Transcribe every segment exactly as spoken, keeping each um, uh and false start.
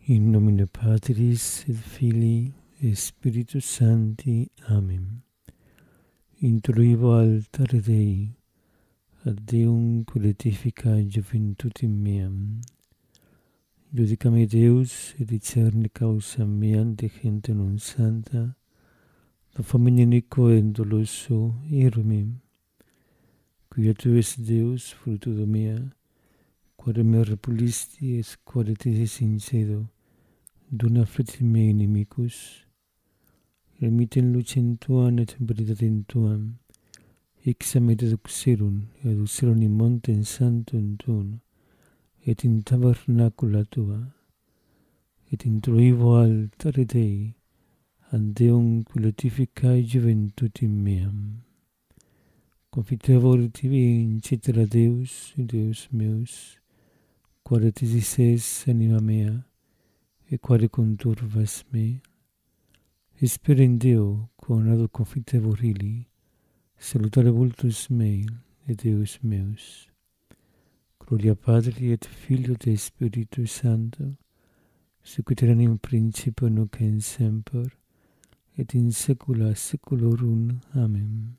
In nomine Patris et Filii et Spiritus Sancti. Amen. Introibo altare Dei, ad Deum qualifica juventutem meam. Judica me Deus, et discerne causa meam de gente non santa, da famine nico et doloso erumim. Quia tu es Deus, fruto mea, quare me repulisti et quare te sincedo, dona freti mei inimicus, remiten lucem tuam et veritatem tuam, ixam et deduxerum, et aducerum in montem santum tuum, et in tabernacula tua, et introibo altare Dei, ad Deum qualificae juventutem meam. Confitevor tibi incitera Deus, Deus meus, quare tisis es anima mea, e quare conturvas me. Spera in Deo, quam ado confitevor illi, salutare vultus mei, et Deus meus. Gloria Patri et Filio et Spiritus Sancto, sicut erat in principio nunc et semper, et in saecula saeculorum. Amen.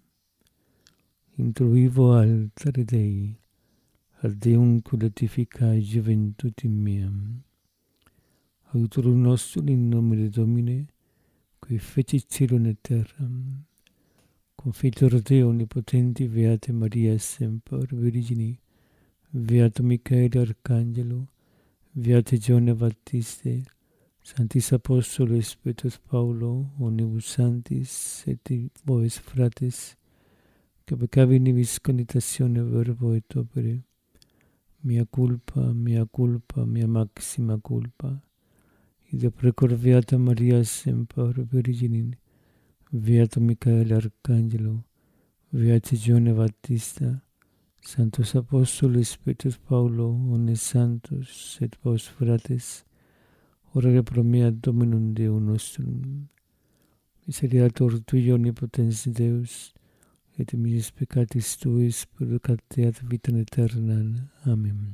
Introibo altare Dei, ad Deum qualificae juventutem meam. Auditorium nostrum in nomine Domini, qui fecit caelum et terram. Confitor Deo omnipotenti, Beate Maria semper Virgini, Beato Michael Arcangelo, Beate Giovanne Baptiste, Sanctis Apostolos Spiritus Paulo, omnibus sanctis et vos fratres, que peccavi nibis cogitatione verbo et opere, mea culpa, mea culpa, mea maxima culpa. Id precor Beata Maria semper Virgini, Beato Michael Arcangelo, Beate Giovanne Baptista, Sanctos Apostolos Spiritus Paulo, omnes santos et vos fratres, ora pro mea Dominum Deum nostrum. Misericordiator Tui, omnipotens Deus, et mis peccatis Tuis purificate ad vitam aeternam. Amen.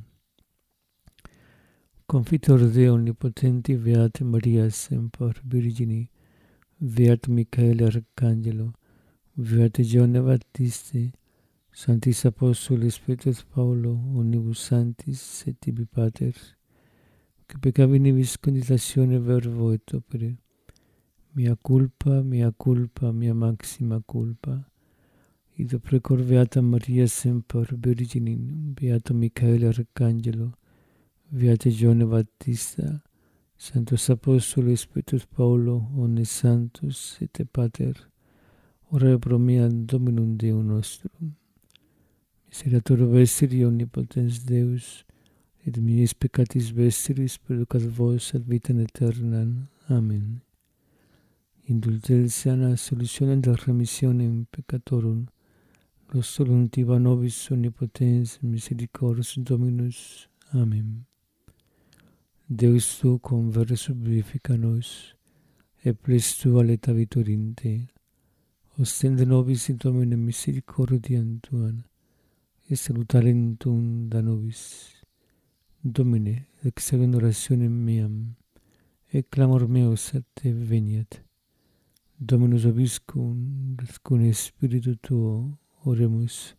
Confitor Deo omnipotenti, Beate Maria semper Virgini, Beato Michael Arcangelo, Beate Giovanne Baptiste, Sanctis Apostolos Spiritus Paulo, omnibus sanctis et tibi pater, que peccavi nibis cogitatione verbo et opere, mea culpa, mea culpa, mea maxima culpa. Id precor Beata Maria semper Virgini, Beato Michael Arcangelo, Beate Giovanne Baptista, Sanctos Apostolos Spiritus Paulo, omnes santos et pater, ora pro mea Dominum Deum nostrum. Misericordiator vestri omnipotens Deus, et mis peccatis vestris purificat vos ad vitam aeternam. Amen. Indulgentia solutionem et remissionem peccatorum, nostrum tiba nobis omnipotens misericordias Dominus. Amen. Deus tu conversus vivifica nos, et ples tua leta vitorinte. Ostende nobis in Domine misericordiam tuam, et salutarem tuum da nobis. Domine, exagen orationem meam, et clamor meus a te veniat. Dominus vobiscum, cum Spiritu tuo, oremus.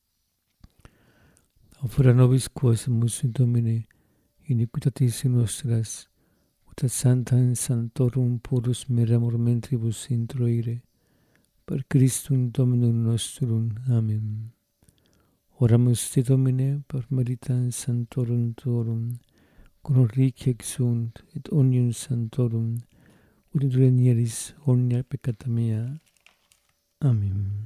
Offera nobis quaesamus in Domine, iniquitatis nostras, ut ad sanctam sanctorum purus mereamur mentribus introire, per Christum Dominum nostrum. Amen. Oramus te Domine per meritam sanctorum tuorum, cum requiem sunt et omnium sanctorum, ut renieris omnia peccata mea. Amen.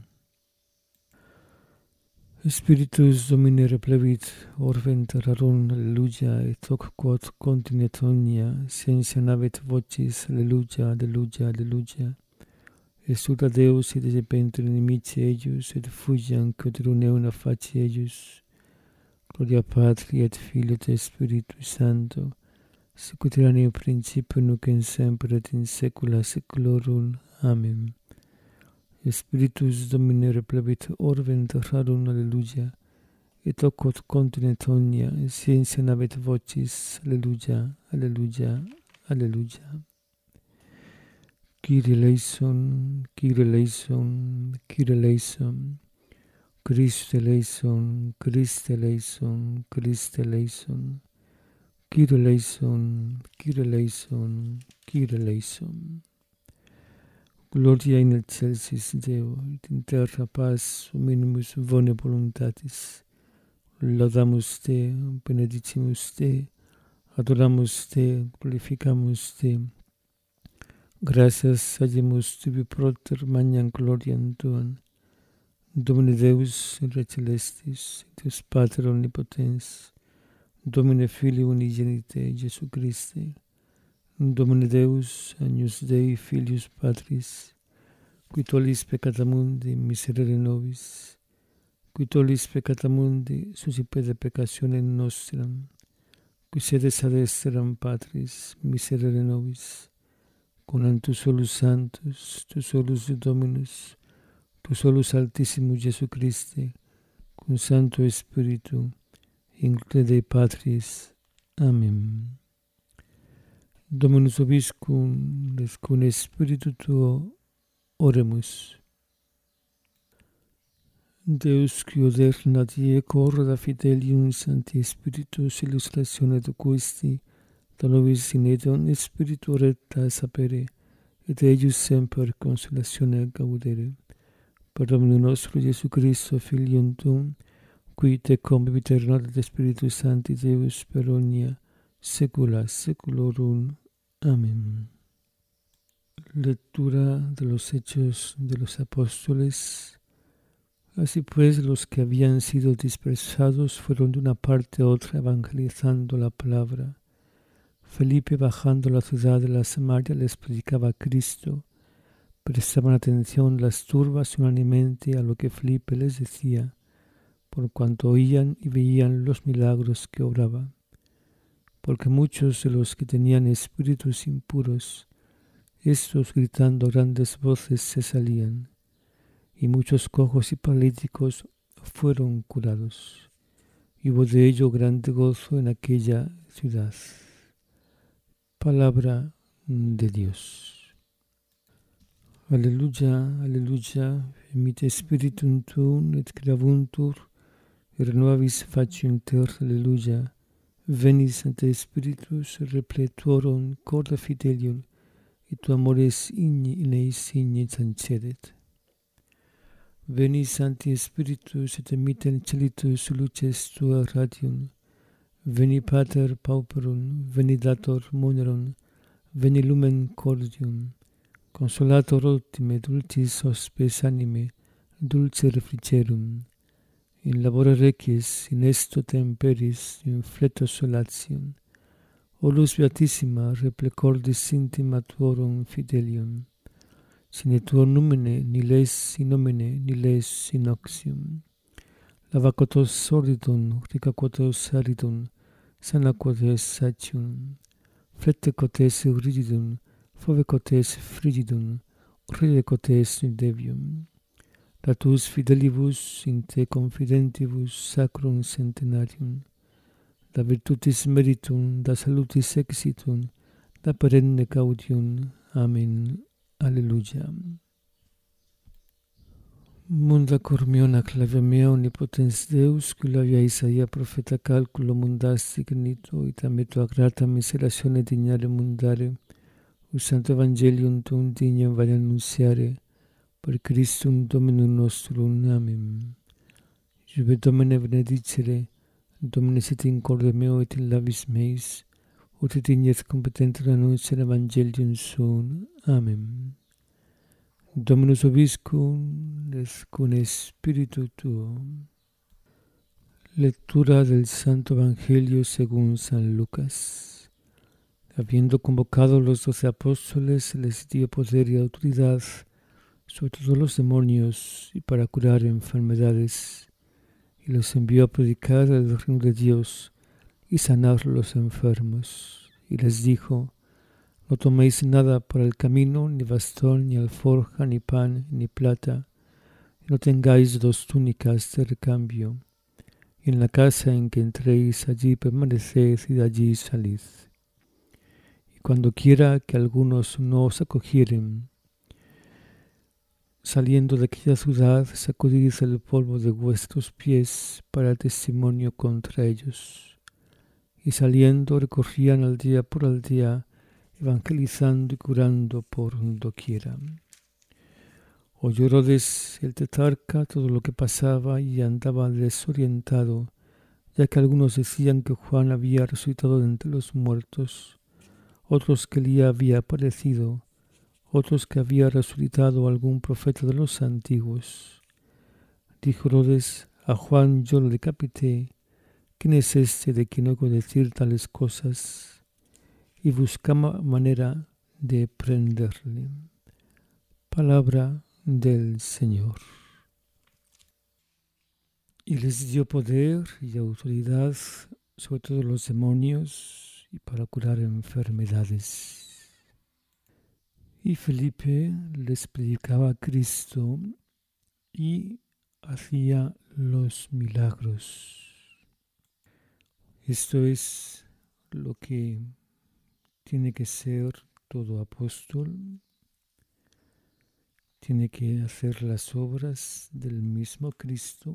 Spiritus Domini replevit, orvent rarum, alleluia, et hoc quod continet omnia, scientia navet vocis, alleluia, alleluia, alleluia. Exsulta Deus, et despenter inimici eius, et fugiam coeterum euna facie eius. Gloria Patri et Filio et Spiritus Sancto, sicut erat in principio nunc et semper et in saecula saeculorum. Amen. Spiritus Domini replevit, orvent rarum, alleluia, et hoc quod continet omnia, scientia navet vocis, alleluia, alleluia, Aleluya. Kyrie eleison, Kyrie eleison, Kyrie eleison. Christe eleison, Christe eleison, Christe eleison. Kyrie eleison, Kyrie eleison, Kyrie eleison. Gloria in excelsis Deo, et in terra paz, minimus bone voluntatis. Laudamus Te, benedicimus Te, adoramus Te, glorificamus Te. Gracias hagemus Tibi proter magnam gloriam Tuam. Domine Deus, Re Celestis, Deus Pater Omnipotens, Domine Filii Unigenite, Jesu Christe, Domine Deus, Agnus Dei, Filius Patris, qui tollis peccata mundi, miserere nobis, qui tollis peccata mundi, suscipete peccationem nostram, qui sedes ad exteram Patris, miserere nobis, con tu solus Sanctus, tu solus Dominus, tu solus Altissimus Jesu Christe, cum Sancto Spiritu, include Dei Patris. Amen. Dominus vobiscum, et cum Spiritu tuo, oremus. Deus, qui odernat ie corda fidelium Sancti Spiritus illustratione docuisti, da nobis in edon Spiritu recta sapere, et eius semper consolatione gaudere. Per Domino nostro Gesù Cristo, Filium Tuum, qui te convivit et Spiritus Sancti Deus per omnia saecula saeculorum. Amén. Lectura de los Hechos de los Apóstoles. Así pues, los que habían sido dispersados fueron de una parte a otra evangelizando la palabra. Felipe, bajando a la ciudad de la Samaria, les predicaba a Cristo. Prestaban atención las turbas unánimemente a lo que Felipe les decía, por cuanto oían y veían los milagros que obraba. Porque muchos de los que tenían espíritus impuros, estos gritando grandes voces se salían, y muchos cojos y paralíticos fueron curados. Y hubo de ello grande gozo en aquella ciudad. Palabra de Dios. Aleluya, aleluya, emite spiritum tuum et creavuntur, et renovavis faciem terra, aleluya. Venis Sancte Spiritus, repletuorum corda fidelium, et tu amores igni in eis igni sancedet. Venis Sancti Spiritus, et emitte in celitus luces tua radium. Veni Pater pauperum, veni dator monerum, veni lumen cordium. Consolator ultime, dulcis hospes anime, dulce refrigerum. In labore requies, in esto temperis, in fleto solatium. O luz beatissima, replecordis intima tuorum fidelium. Sine tuo numine, ni les in nomine, ni les in oxium. Lava quotos sordidum, rica quotos aridum, sana quotes satium. Flete quotes rigidum, fove quotes frigidum, ride quotes devium. Datus fidelibus in te confidentibus sacrum centenarium, da virtutis meritum, da salutis exitum, da perenne gaudium. Amen. Alleluia. Munda cor meo naclavia mea omnipotens Deus, qui lavia Isaia profeta calculo mundasti genito, et ame tua grata miseratione dignare mundare, us santo evangelium tuum dignam vale annunziare, per Christum Dominum nostrum. Amen. Juve Domine benedicere, Domine sit in corde meo et in labis meis, ut et ignes competenter annunciare evangelium suum. Amen. Dominus vobiscum, et cum Spiritu tuo. Lectura del Santo Evangelio según San Lucas. Habiendo convocado los doce apóstoles, les dio poder y autoridad sobre todos los demonios y para curar enfermedades, y los envió a predicar el reino de Dios y sanar los enfermos. Y les dijo: no toméis nada para el camino, ni bastón, ni alforja, ni pan, ni plata, y no tengáis dos túnicas de recambio. Y en la casa en que entréis, allí permaneced y de allí salid. cuando quiera que algunos no os acogieren, saliendo de aquella ciudad, sacudid el polvo de vuestros pies para el testimonio contra ellos. Y saliendo recorrían aldea por aldea, evangelizando y curando por doquiera. Oyó Herodes el tetrarca todo lo que pasaba y andaba desorientado, ya que algunos decían que Juan había resucitado de entre los muertos, otros que Elías había aparecido, otros que había resucitado algún profeta de los antiguos. Dijo Herodes: a Juan yo lo decapité. ¿Quién es este de quien oigo decir tales cosas? Y buscaba manera de prenderle. Palabra del Señor. Y les dio poder y autoridad sobre todos los demonios y para curar enfermedades. Y Felipe les predicaba a Cristo y hacía los milagros. Esto es lo que tiene que ser todo apóstol. Tiene que hacer las obras del mismo Cristo,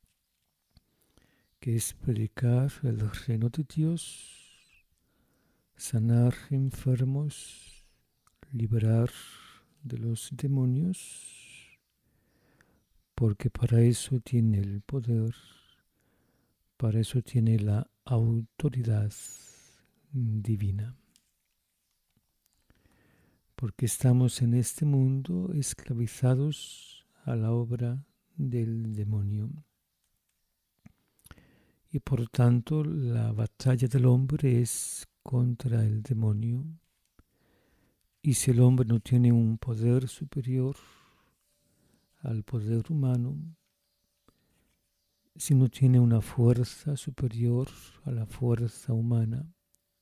que es predicar el reino de Dios, sanar enfermos, liberar de los demonios, porque para eso tiene el poder, para eso tiene la autoridad divina. Porque estamos en este mundo esclavizados a la obra del demonio. Y por tanto la batalla del hombre es contra el demonio. Y si el hombre no tiene un poder superior al poder humano, si no tiene una fuerza superior a la fuerza humana,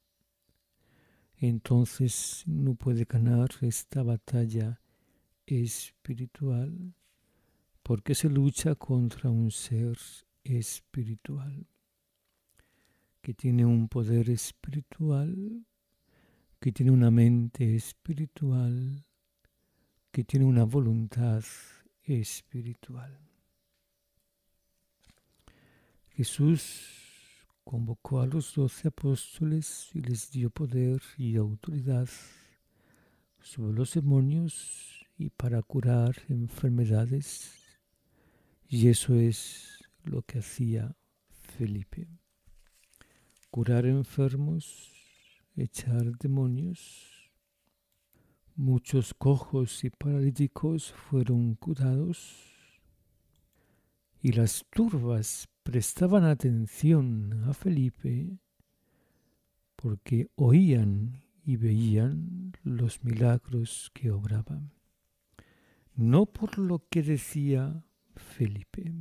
entonces no puede ganar esta batalla espiritual, porque se lucha contra un ser espiritual, que tiene un poder espiritual, que tiene una mente espiritual, que tiene una voluntad espiritual. Jesús convocó a los doce apóstoles y les dio poder y autoridad sobre los demonios y para curar enfermedades. Y eso es lo que hacía Felipe. Curar enfermos, echar demonios. Muchos cojos y paralíticos fueron curados. Y las turbas prestaban atención a Felipe porque oían y veían los milagros que obraba, no por lo que decía Felipe.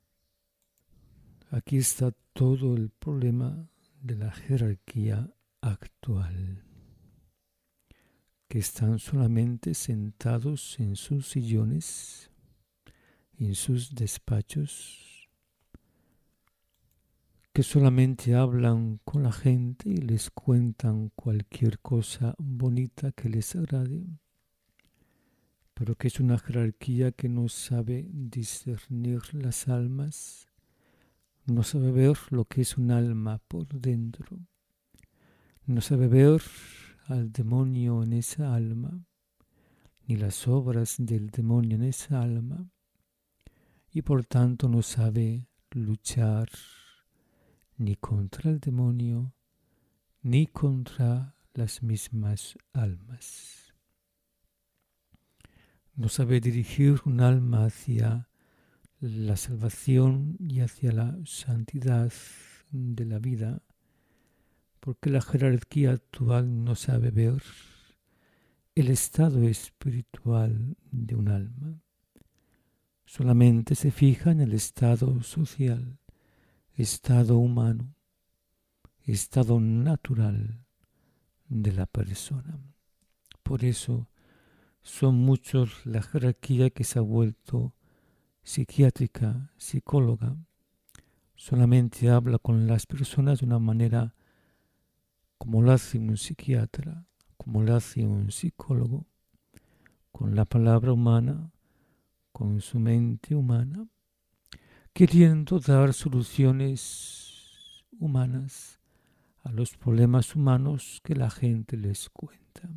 Aquí está todo el problema de la jerarquía actual, que están solamente sentados en sus sillones, en sus despachos, que solamente hablan con la gente y les cuentan cualquier cosa bonita que les agrade, pero que es una jerarquía que no sabe discernir las almas, no sabe ver lo que es un alma por dentro, no sabe ver al demonio en esa alma, ni las obras del demonio en esa alma, y por tanto no sabe luchar ni contra el demonio, ni contra las mismas almas. No sabe dirigir un alma hacia la salvación y hacia la santidad de la vida, porque la jerarquía actual no sabe ver el estado espiritual de un alma. Solamente se fija en el estado social, estado humano, estado natural de la persona. Por eso son muchos la jerarquía que se ha vuelto psiquiátrica, psicóloga. Solamente habla con las personas de una manera como lo hace un psiquiatra, como lo hace un psicólogo, con la palabra humana, con su mente humana, queriendo dar soluciones humanas a los problemas humanos que la gente les cuenta.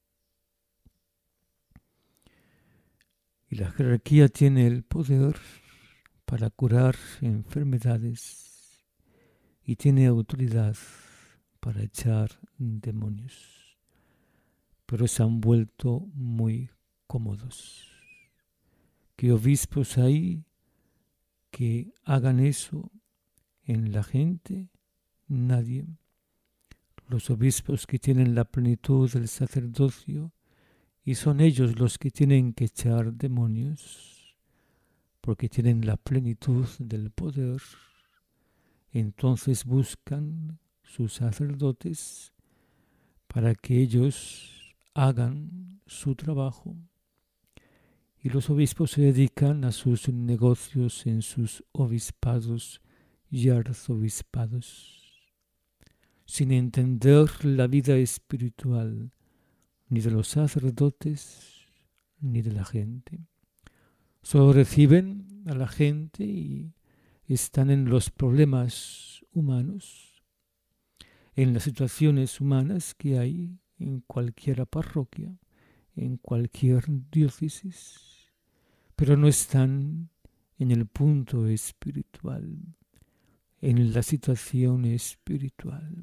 Y la jerarquía tiene el poder para curar enfermedades y tiene autoridad para echar demonios. Pero se han vuelto muy cómodos. ¿Qué obispos hay que hagan eso en la gente? Nadie. Los obispos que tienen la plenitud del sacerdocio, y son ellos los que tienen que echar demonios, porque tienen la plenitud del poder, entonces buscan sus sacerdotes para que ellos hagan su trabajo. Y los obispos se dedican a sus negocios en sus obispados y arzobispados, sin entender la vida espiritual ni de los sacerdotes ni de la gente. Solo reciben a la gente y están en los problemas humanos, en las situaciones humanas que hay en cualquier parroquia, en cualquier diócesis, pero no están en el punto espiritual, en la situación espiritual.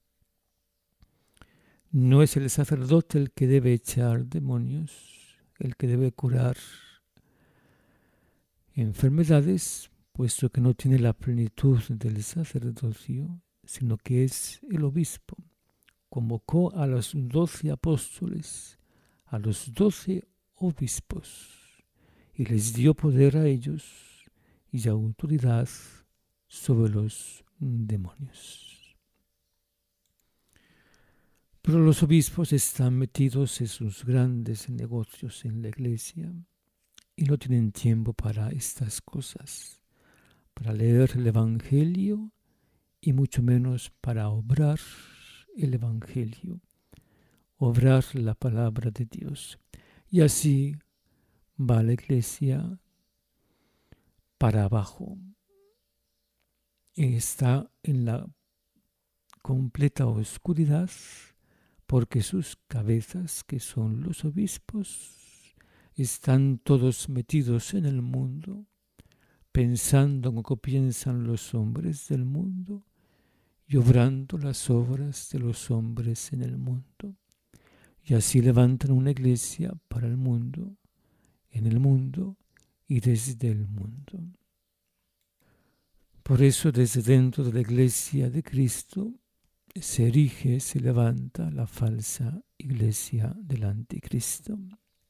No es el sacerdote el que debe echar demonios, el que debe curar enfermedades, puesto que no tiene la plenitud del sacerdocio, sino que es el obispo. Convocó a los doce apóstoles, a los doce obispos, y les dio poder a ellos y autoridad sobre los demonios. Pero los obispos están metidos en sus grandes negocios en la iglesia y no tienen tiempo para estas cosas, para leer el Evangelio y mucho menos para obrar el Evangelio, obrar la palabra de Dios. Y así va la iglesia para abajo. Y está en la completa oscuridad, porque sus cabezas, que son los obispos, están todos metidos en el mundo, pensando en lo que piensan los hombres del mundo y obrando las obras de los hombres en el mundo. Y así levantan una iglesia para el mundo, en el mundo y desde el mundo. Por eso, desde dentro de la iglesia de Cristo, se erige, se levanta la falsa iglesia del anticristo.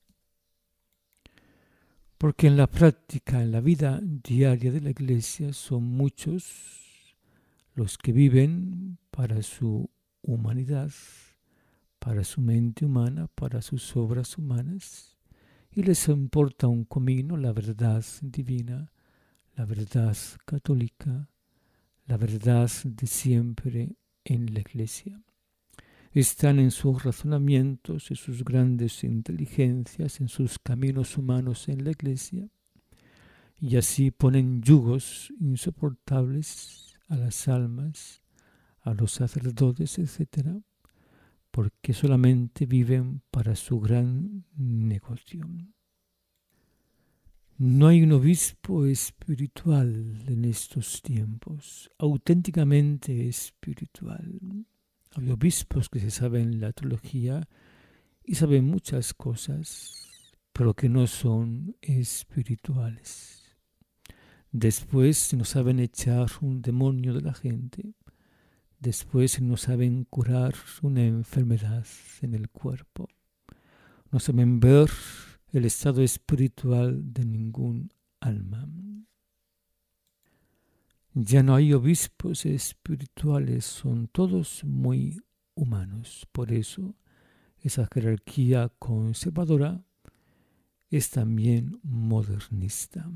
Porque en la práctica, en la vida diaria de la iglesia, son muchos los que viven para su humanidad, para su mente humana, para sus obras humanas, y les importa un comino la verdad divina, la verdad católica, la verdad de siempre en la iglesia. Están en sus razonamientos, en sus grandes inteligencias, en sus caminos humanos en la iglesia, y así ponen yugos insoportables a las almas, a los sacerdotes, etcétera, porque solamente viven para su gran negocio. No hay un obispo espiritual en estos tiempos, auténticamente espiritual. Hay obispos que se saben la teología y saben muchas cosas, pero que no son espirituales. Después no saben echar un demonio de la gente. Después no saben curar una enfermedad en el cuerpo. No saben ver el estado espiritual de ningún alma. Ya no hay obispos espirituales, son todos muy humanos. Por eso esa jerarquía conservadora es también modernista.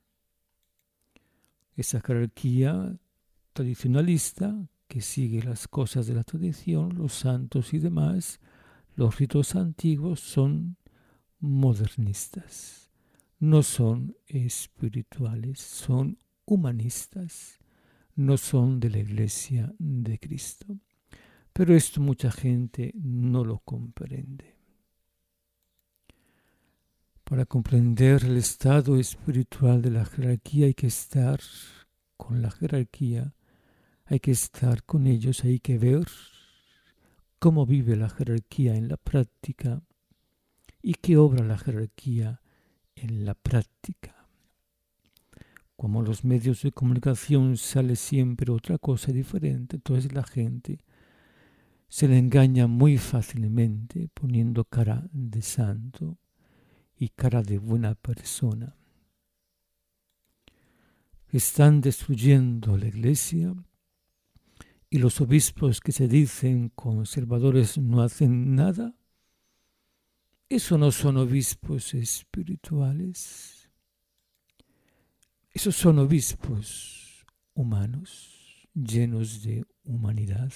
Esa jerarquía tradicionalista que sigue las cosas de la tradición, los santos y demás, Los ritos antiguos son modernistas, no son espirituales, son humanistas, no son de la Iglesia de Cristo. Pero esto mucha gente no lo comprende. Para comprender el estado espiritual de la jerarquía hay que estar con la jerarquía, hay que estar con ellos, hay que ver cómo vive la jerarquía en la práctica y qué obra la jerarquía en la práctica. Como los medios de comunicación sale siempre otra cosa diferente, entonces la gente se le engaña muy fácilmente poniendo cara de santo y cara de buena persona. Están destruyendo la Iglesia y los obispos que se dicen conservadores no hacen nada. Esos no son obispos espirituales. Esos son obispos humanos, llenos de humanidad.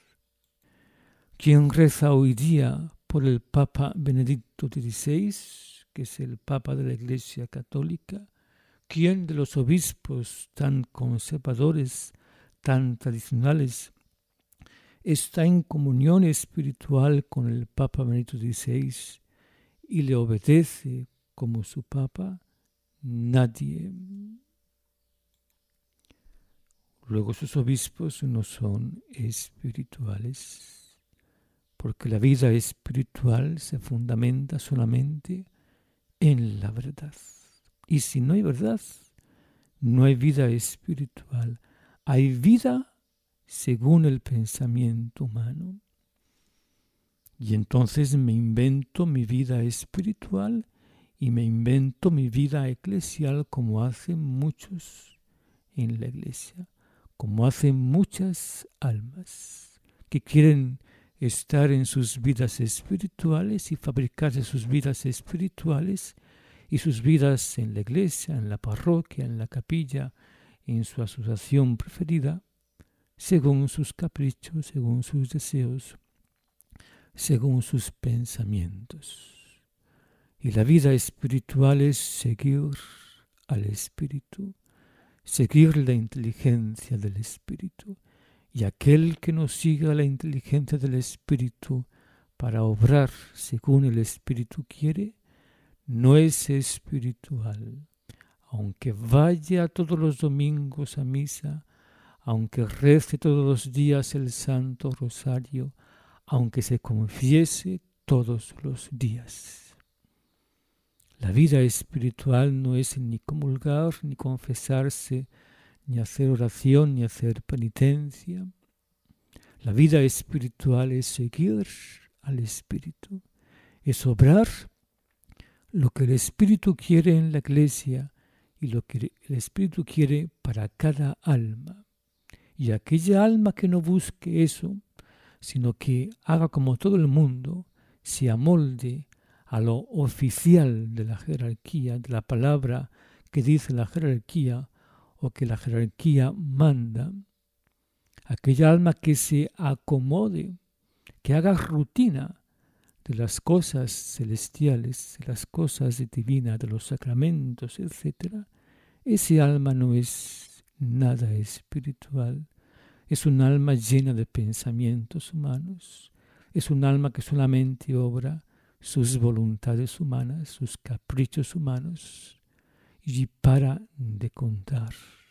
Quien reza hoy día por el Papa Benedicto dieciséis, que es el Papa de la Iglesia Católica, ¿quién de los obispos tan conservadores, tan tradicionales, está en comunión espiritual con el Papa Benedicto dieciséis y le obedece como su Papa? Nadie. Luego sus obispos no son espirituales, porque la vida espiritual se fundamenta solamente en la verdad. Y si no hay verdad, no hay vida espiritual. Hay vida según el pensamiento humano. Y entonces me invento mi vida espiritual y me invento mi vida eclesial como hacen muchos en la Iglesia, como hacen muchas almas que quieren estar en sus vidas espirituales y fabricarse sus vidas espirituales y sus vidas en la iglesia, en la parroquia, en la capilla, en su asociación preferida, según sus caprichos, según sus deseos, según sus pensamientos. Y la vida espiritual es seguir al Espíritu, seguir la inteligencia del Espíritu. Y aquel que no siga la inteligencia del Espíritu para obrar según el Espíritu quiere, no es espiritual. Aunque vaya todos los domingos a misa, aunque rece todos los días el Santo Rosario, aunque se confiese todos los días. La vida espiritual no es ni comulgar, ni confesarse, ni hacer oración, ni hacer penitencia. La vida espiritual es seguir al Espíritu, es obrar lo que el Espíritu quiere en la Iglesia y lo que el Espíritu quiere para cada alma. Y aquella alma que no busque eso, sino que haga como todo el mundo, se amolde a lo oficial de la jerarquía, de la palabra que dice la jerarquía o que la jerarquía manda. Aquella alma que se acomode, que haga rutina de las cosas celestiales, de las cosas divinas, de los sacramentos, etcétera, ese alma no es nada espiritual. Es un alma llena de pensamientos humanos. Es un alma que solamente obra sus voluntades humanas, sus caprichos humanos, y para de contar.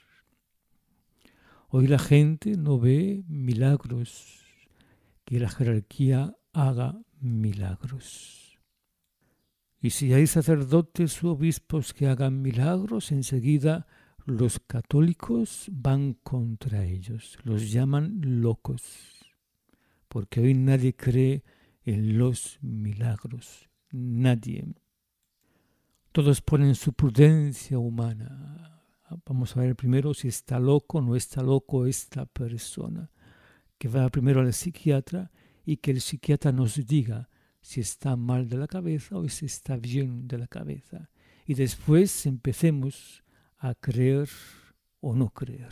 Hoy la gente no ve milagros, que la jerarquía haga milagros. Y si hay sacerdotes u obispos que hagan milagros, enseguida los católicos van contra ellos, los llaman locos, porque hoy nadie cree en los milagros, nadie. Todos ponen su prudencia humana. Vamos a ver primero si está loco o no está loco esta persona, que va primero al psiquiatra y que el psiquiatra nos diga si está mal de la cabeza o si está bien de la cabeza. Y después empecemos a creer o no creer.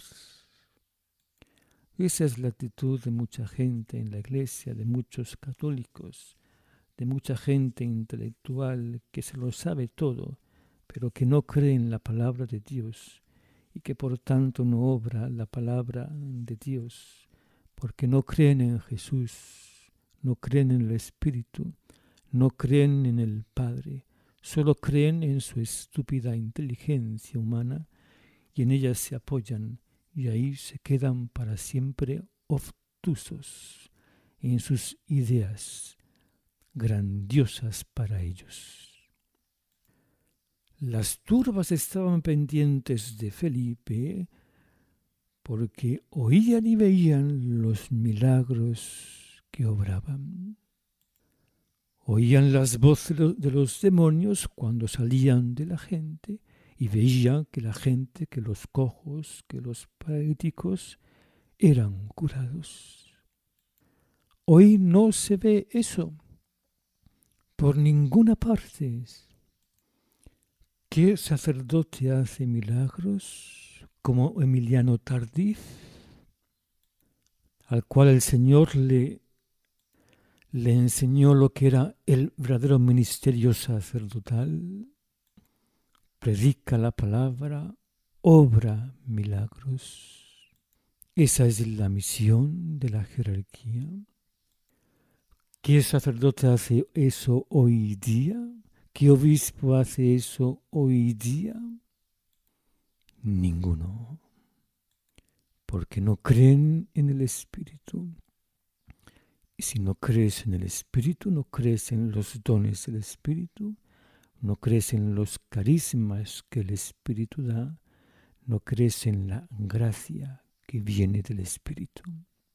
Esa es la actitud de mucha gente en la iglesia, de muchos católicos. de mucha gente intelectual que se lo sabe todo, pero que no cree en la palabra de Dios y que por tanto no obra la palabra de Dios, porque no creen en Jesús, no creen en el Espíritu, no creen en el Padre, solo creen en su estúpida inteligencia humana y en ella se apoyan y ahí se quedan para siempre obtusos en sus ideas grandiosas para ellos. Las turbas estaban pendientes de Felipe porque oían y veían los milagros que obraban. Oían las voces de los demonios cuando salían de la gente y veían que la gente, que los cojos, que los paralíticos eran curados. Hoy no se ve eso por ninguna parte. ¿Qué sacerdote hace milagros como Emiliano Tardif, al cual el Señor le, le enseñó lo que era el verdadero ministerio sacerdotal? Predica la palabra, obra milagros. Esa es la misión de la jerarquía. ¿Qué sacerdote hace eso hoy día? ¿Qué obispo hace eso hoy día? Ninguno. Porque no creen en el Espíritu. Y si no crees en el Espíritu, no crees en los dones del Espíritu, no crees en los carismas que el Espíritu da, no crees en la gracia que viene del Espíritu.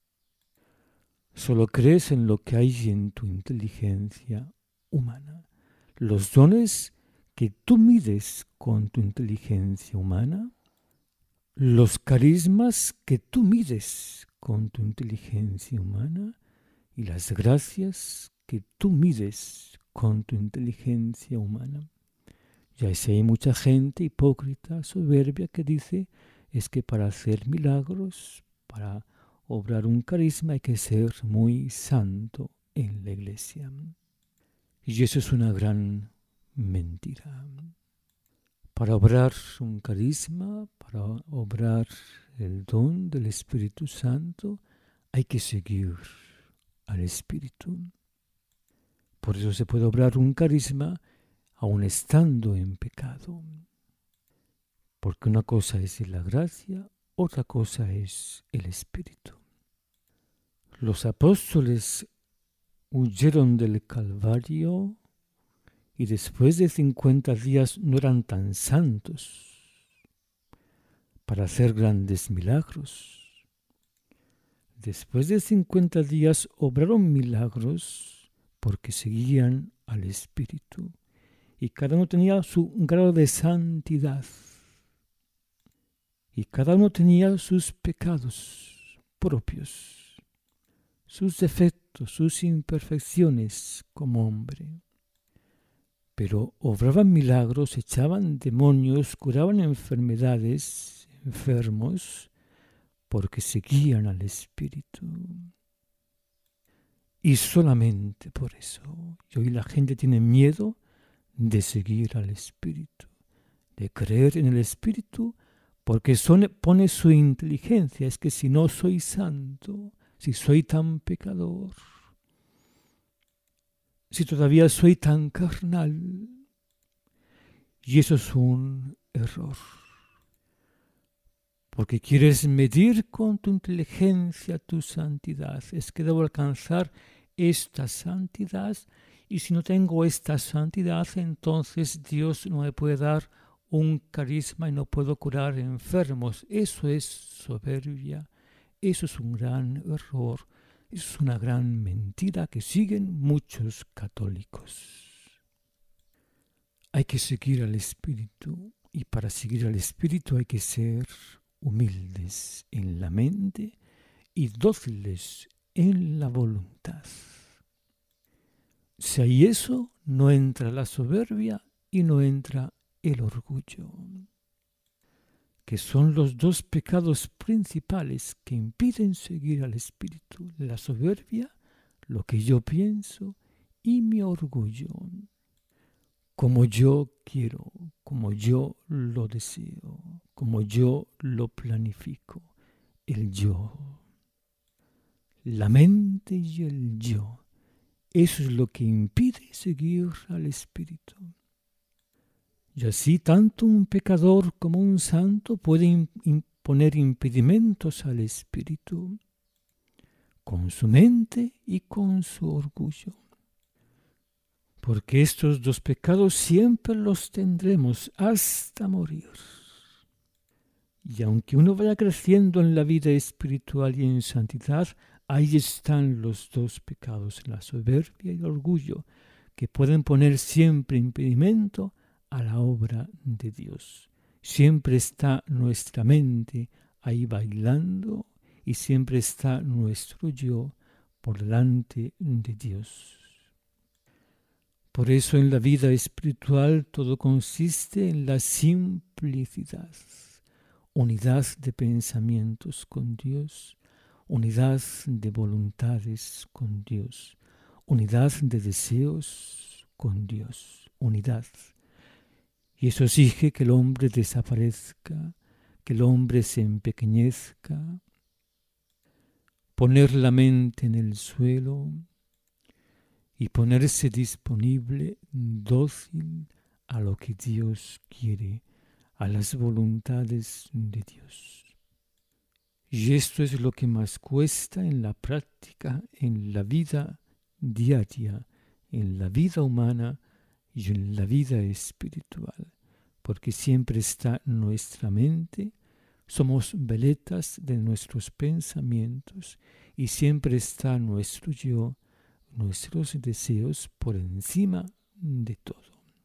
Solo crees en lo que hay en tu inteligencia humana. Los dones que tú mides con tu inteligencia humana, los carismas que tú mides con tu inteligencia humana y las gracias que tú mides con tu inteligencia humana. Ya sé, hay mucha gente hipócrita, soberbia, que dice es que para hacer milagros, para obrar un carisma hay que ser muy santo en la iglesia. Y eso es una gran mentira. Para obrar un carisma, para obrar el don del Espíritu Santo, hay que seguir al Espíritu. Por eso se puede obrar un carisma aun estando en pecado. Porque una cosa es la gracia, otra cosa es el Espíritu. Los apóstoles huyeron del Calvario y después de cincuenta días no eran tan santos para hacer grandes milagros. Después de cincuenta días obraron milagros porque seguían al Espíritu y cada uno tenía su grado de santidad y cada uno tenía sus pecados propios, sus defectos, sus imperfecciones como hombre. Pero obraban milagros, echaban demonios, curaban enfermedades, enfermos, porque seguían al Espíritu. Y solamente por eso. Y hoy la gente tiene miedo de seguir al Espíritu, de creer en el Espíritu, porque son, pone su inteligencia. Es que si no soy santo, si soy tan pecador, si todavía soy tan carnal, y eso es un error. Porque quieres medir con tu inteligencia tu santidad. Es que debo alcanzar esta santidad, y si no tengo esta santidad, entonces Dios no me puede dar un carisma y no puedo curar enfermos. Eso es soberbia, eso es un gran error. Es una gran mentira que siguen muchos católicos. Hay que seguir al Espíritu, y para seguir al Espíritu hay que ser humildes en la mente y dóciles en la voluntad. Si hay eso, no entra la soberbia y no entra el orgullo, que son los dos pecados principales que impiden seguir al Espíritu. La soberbia, lo que yo pienso, y mi orgullo, como yo quiero, como yo lo deseo, como yo lo planifico, el yo. La mente y el yo, eso es lo que impide seguir al Espíritu. Y así tanto un pecador como un santo pueden imponer impedimentos al Espíritu con su mente y con su orgullo. Porque estos dos pecados siempre los tendremos hasta morir. Y aunque uno vaya creciendo en la vida espiritual y en santidad, ahí están los dos pecados, la soberbia y el orgullo, que pueden poner siempre impedimento a la obra de Dios. Siempre está nuestra mente ahí bailando y siempre está nuestro yo por delante de Dios. Por eso en la vida espiritual todo consiste en la simplicidad, unidad de pensamientos con Dios, unidad de voluntades con Dios, unidad de deseos con Dios, unidad. Y eso exige que el hombre desaparezca, que el hombre se empequeñezca, poner la mente en el suelo y ponerse disponible, dócil a lo que Dios quiere, a las voluntades de Dios. Y esto es lo que más cuesta en la práctica, en la vida diaria, en la vida humana y en la vida espiritual, porque siempre está nuestra mente, somos veletas de nuestros pensamientos y siempre está nuestro yo, nuestros deseos por encima de todo.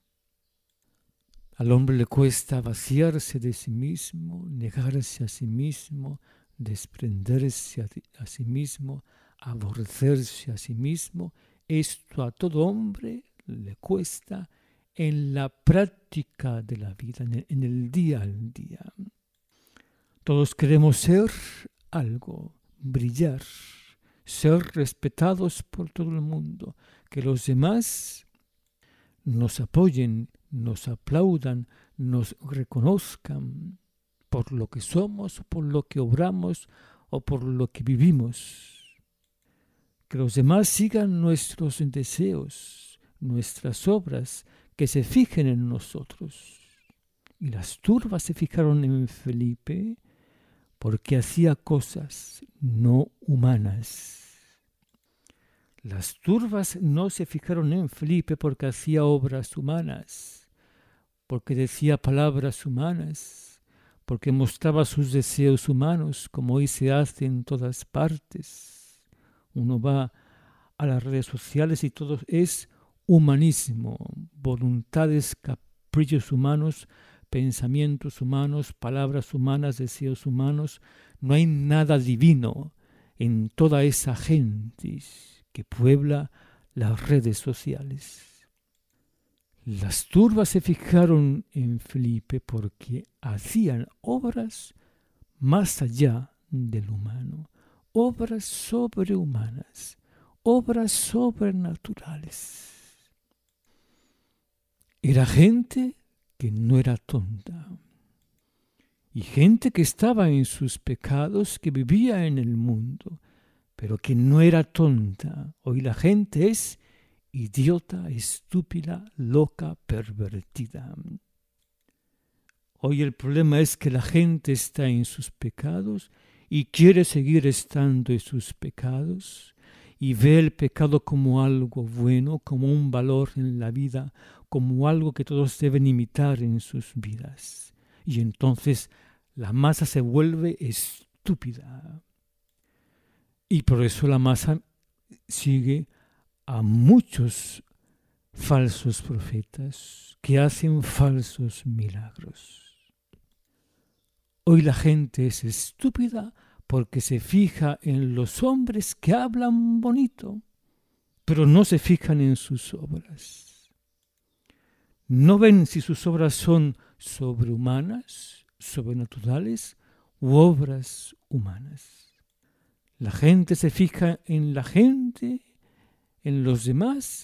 Al hombre le cuesta vaciarse de sí mismo, negarse a sí mismo, desprenderse a, a sí mismo, aborrecerse a sí mismo. Esto a todo hombre le cuesta en la práctica de la vida, en el, en el día al día. Todos queremos ser algo, brillar, ser respetados por todo el mundo, que los demás nos apoyen, nos aplaudan, nos reconozcan por lo que somos, por lo que obramos o por lo que vivimos. Que los demás sigan nuestros deseos, nuestras obras, que se fijen en nosotros. Y las turbas se fijaron en Felipe porque hacía cosas no humanas. Las turbas no se fijaron en Felipe porque hacía obras humanas, porque decía palabras humanas, porque mostraba sus deseos humanos, como hoy se hace en todas partes. Uno va a las redes sociales y todo es humanismo, voluntades, caprichos humanos, pensamientos humanos, palabras humanas, deseos humanos. No hay nada divino en toda esa gente que puebla las redes sociales. Las turbas se fijaron en Felipe porque hacían obras más allá del humano, obras sobrehumanas, obras sobrenaturales. Era gente que no era tonta, y gente que estaba en sus pecados, que vivía en el mundo, pero que no era tonta. Hoy la gente es idiota, estúpida, loca, pervertida. Hoy el problema es que la gente está en sus pecados y quiere seguir estando en sus pecados y ve el pecado como algo bueno, como un valor en la vida, como algo que todos deben imitar en sus vidas. Y entonces la masa se vuelve estúpida. Y por eso la masa sigue a muchos falsos profetas que hacen falsos milagros. Hoy la gente es estúpida porque se fija en los hombres que hablan bonito, pero no se fijan en sus obras. No ven si sus obras son sobrehumanas, sobrenaturales u obras humanas. La gente se fija en la gente, en los demás,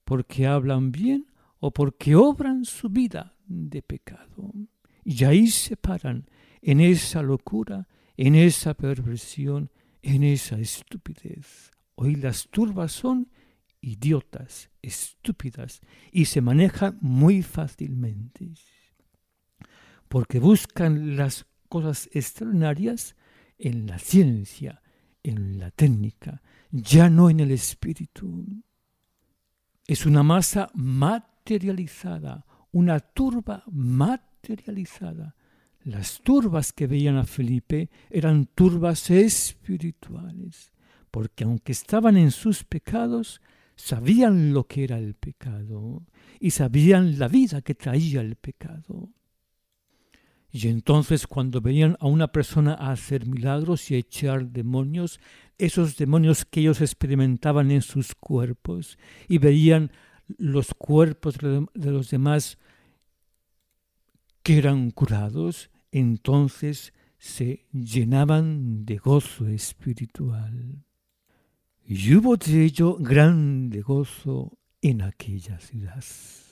porque hablan bien o porque obran su vida de pecado. Y ahí se paran, en esa locura, en esa perversión, en esa estupidez. Hoy las turbas son idiotas, estúpidas, y se manejan muy fácilmente, porque buscan las cosas extraordinarias en la ciencia, en la técnica, ya no en el espíritu. Es una masa materializada, una turba materializada. Las turbas que veían a Felipe eran turbas espirituales, porque aunque estaban en sus pecados, sabían lo que era el pecado y sabían la vida que traía el pecado. Y entonces cuando veían a una persona a hacer milagros y echar demonios, esos demonios que ellos experimentaban en sus cuerpos, y veían los cuerpos de los demás que eran curados, entonces se llenaban de gozo espiritual. Y hubo de ello grande gozo en aquella ciudad.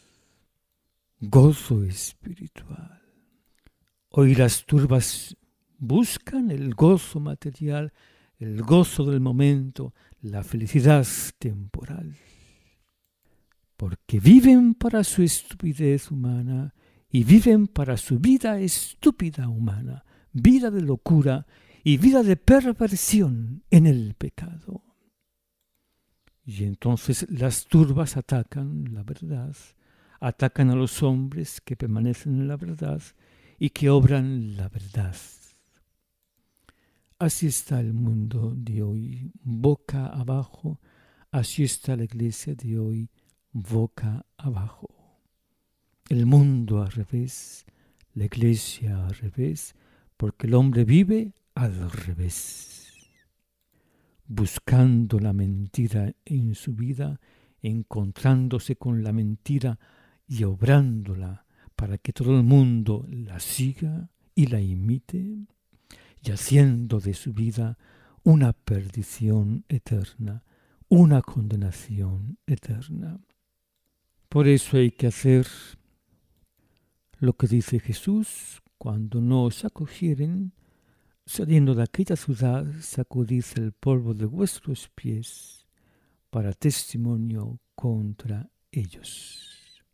Gozo espiritual. Hoy las turbas buscan el gozo material, el gozo del momento, la felicidad temporal. Porque viven para su estupidez humana y viven para su vida estúpida humana, vida de locura y vida de perversión en el pecado. Y entonces las turbas atacan la verdad, atacan a los hombres que permanecen en la verdad y que obran la verdad. Así está el mundo de hoy, boca abajo, así está la iglesia de hoy, boca abajo. El mundo al revés, la iglesia al revés, porque el hombre vive al revés, buscando la mentira en su vida, encontrándose con la mentira y obrándola para que todo el mundo la siga y la imite, y haciendo de su vida una perdición eterna, una condenación eterna. Por eso hay que hacer lo que dice Jesús: cuando no os acogieren, saliendo de aquella ciudad, sacudid el polvo de vuestros pies para testimonio contra ellos.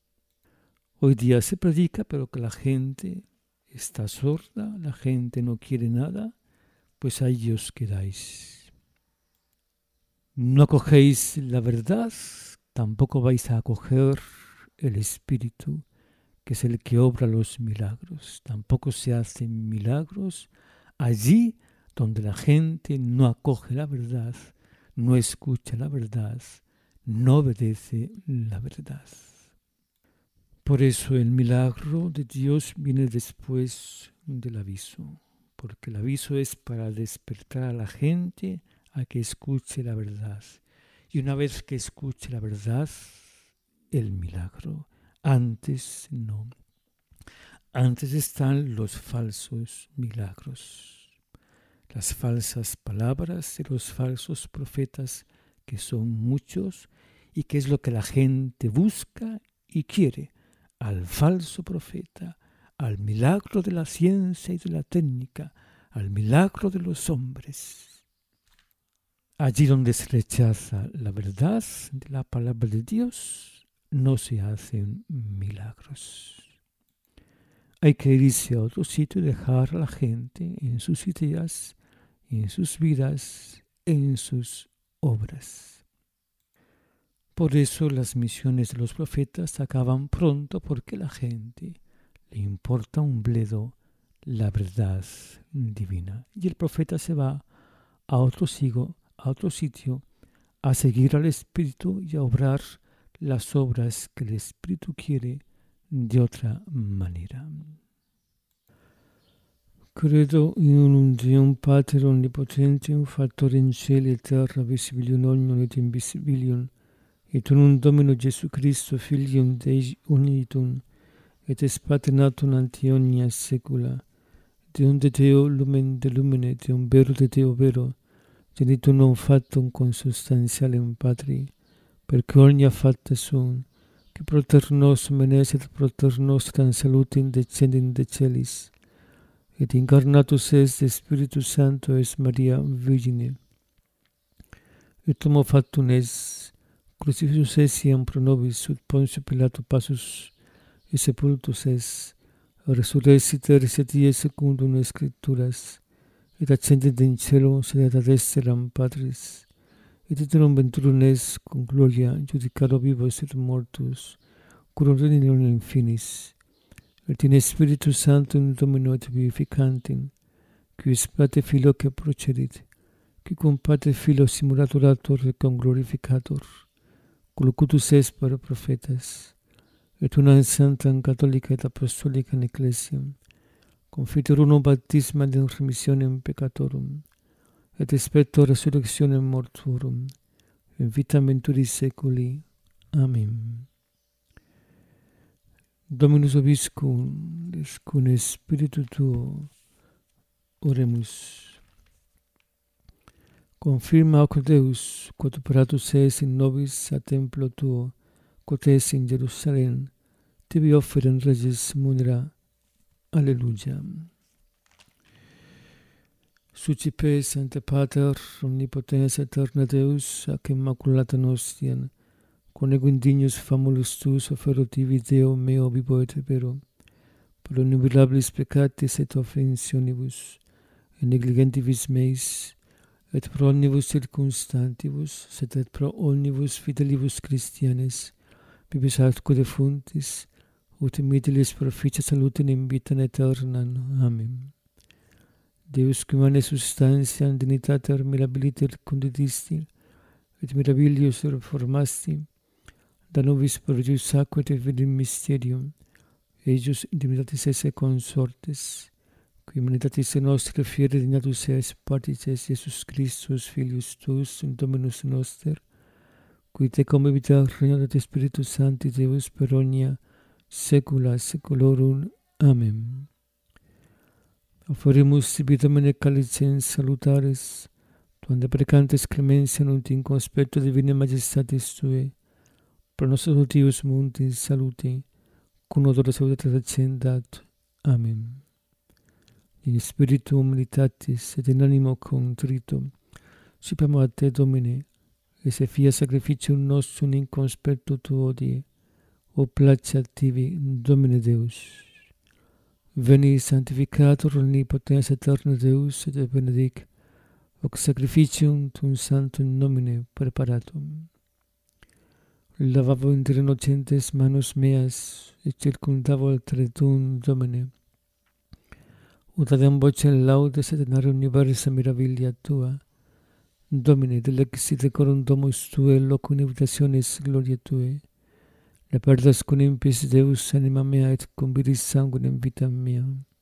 Hoy día se predica, pero que la gente está sorda, la gente no quiere nada, pues ahí os quedáis. No acogéis la verdad, tampoco vais a acoger el Espíritu, que es el que obra los milagros. Tampoco se hacen milagros allí donde la gente no acoge la verdad, no escucha la verdad, no obedece la verdad. Por eso el milagro de Dios viene después del aviso, porque el aviso es para despertar a la gente a que escuche la verdad. Y una vez que escuche la verdad, el milagro. Antes no. Antes están los falsos milagros, las falsas palabras de los falsos profetas, que son muchos, y que es lo que la gente busca y quiere: al falso profeta, al milagro de la ciencia y de la técnica, al milagro de los hombres. Allí donde se rechaza la verdad de la palabra de Dios, no se hacen milagros. Hay que irse a otro sitio y dejar a la gente en sus ideas, en sus vidas, en sus obras. Por eso las misiones de los profetas acaban pronto, porque a la gente le importa un bledo la verdad divina. Y el profeta se va a otro, sigo, a otro sitio a seguir al Espíritu y a obrar las obras que el Espíritu quiere de otra manera. Credo in unum Deum Pater omnipotentem, factorem in caeli et terra, visibilium omnium et invisibilium, et unum Domino Jesu Christo, Filium Dei unitum, et es Pater natum ante omnia saecula, Deum de Deo lumen de lumine, Deum vero de Deo vero, genitum non factum consubstantialem Patri, perché ogni fatta sun, che proter nos meneset proter nostra salute indecende in de celis, et incarnatus est de Spiritus Sancto es Maria Virgine. Et homo factum es, crucifixus es iam pro nobis, ut Pontio Pilato passus et sepultus es, resurrexit tertia die secundum Scripturas, et ascendit in cielo, sedet ad dexteram Patris, et iterum venturum es cum gloria judicaro vivos et mortus, curum regnum non infinis, et in Spiritus Sanctum Domino et vivificantim, qui is Pate Filio que procedit, qui cum Pate Filio simulat orator et cum glorificator, colocutus est per prophetas, et una sanctam catholica et apostolica ecclesiam, confiteor unum baptisma in remissionem peccatorum, et expecto resurrectionem mortuorum, in vita venturi seculi. Amen. Dominus vobiscum, et cum spiritu tuo, oremus. Confirma, o Deus, quod operatus es in nobis a templo tuo, quod es in Jerusalem, tibi offeren reges munera. Alleluia. Sucipe, Sancte Pater, omnipotens aeterna Deus, ac immaculata nostiam, quonego indignus famulus tuus offerotivi Deo meo vivo et vero, pro innumerabilis peccatis et offensionibus, et negligentibus meis, et pro omnibus circumstantibus, sed et pro omnibus fidelibus Christianes, bibis atque defuntis, ut mitilis proficia salutem in vitam aeternam. Amen. Deus qui humanae substantiam dignitater mirabiliter condidisti, et mirabilius reformasti, da nobis per jus sacro et vidim mysterium, eius intimitatis esse consortes, qui humanitatis nostre fiere dignatus es partices Iesus Christus, Filius tuus, Dominus noster, qui te convivita regnat et Spiritus Sancti Deus per omnia saecula saeculorum. Amen. Oferimus tibi Domine calicem salutaris, tuam deprecantes clementia nunt in conspecto divinae majestatis Tuae, pro nos salutius munti salute, cum odore salutate accendat. Amen. In spiritu humilitatis et in animo contrito, suppliamo a Te, Domine, et se fia sacrificium nostrum in conspecto Tuo die, o placeat tibi, Domine Deus. Veni sanctificator omnipotens aeterna Deus, et benedic hoc sacrificium tuum sanctum nomine preparatum. Lavavo inter innocentes manus meas, et circumdavo altere tuum, Domine. Ut adem vocem laudes et denare universa mirabilia Tua. Domine, delexi decorum domus Tuae, locum habitationis gloria Tuae. Le perdas cum impis Deus anima mea et cum viris sanguinem vita mea.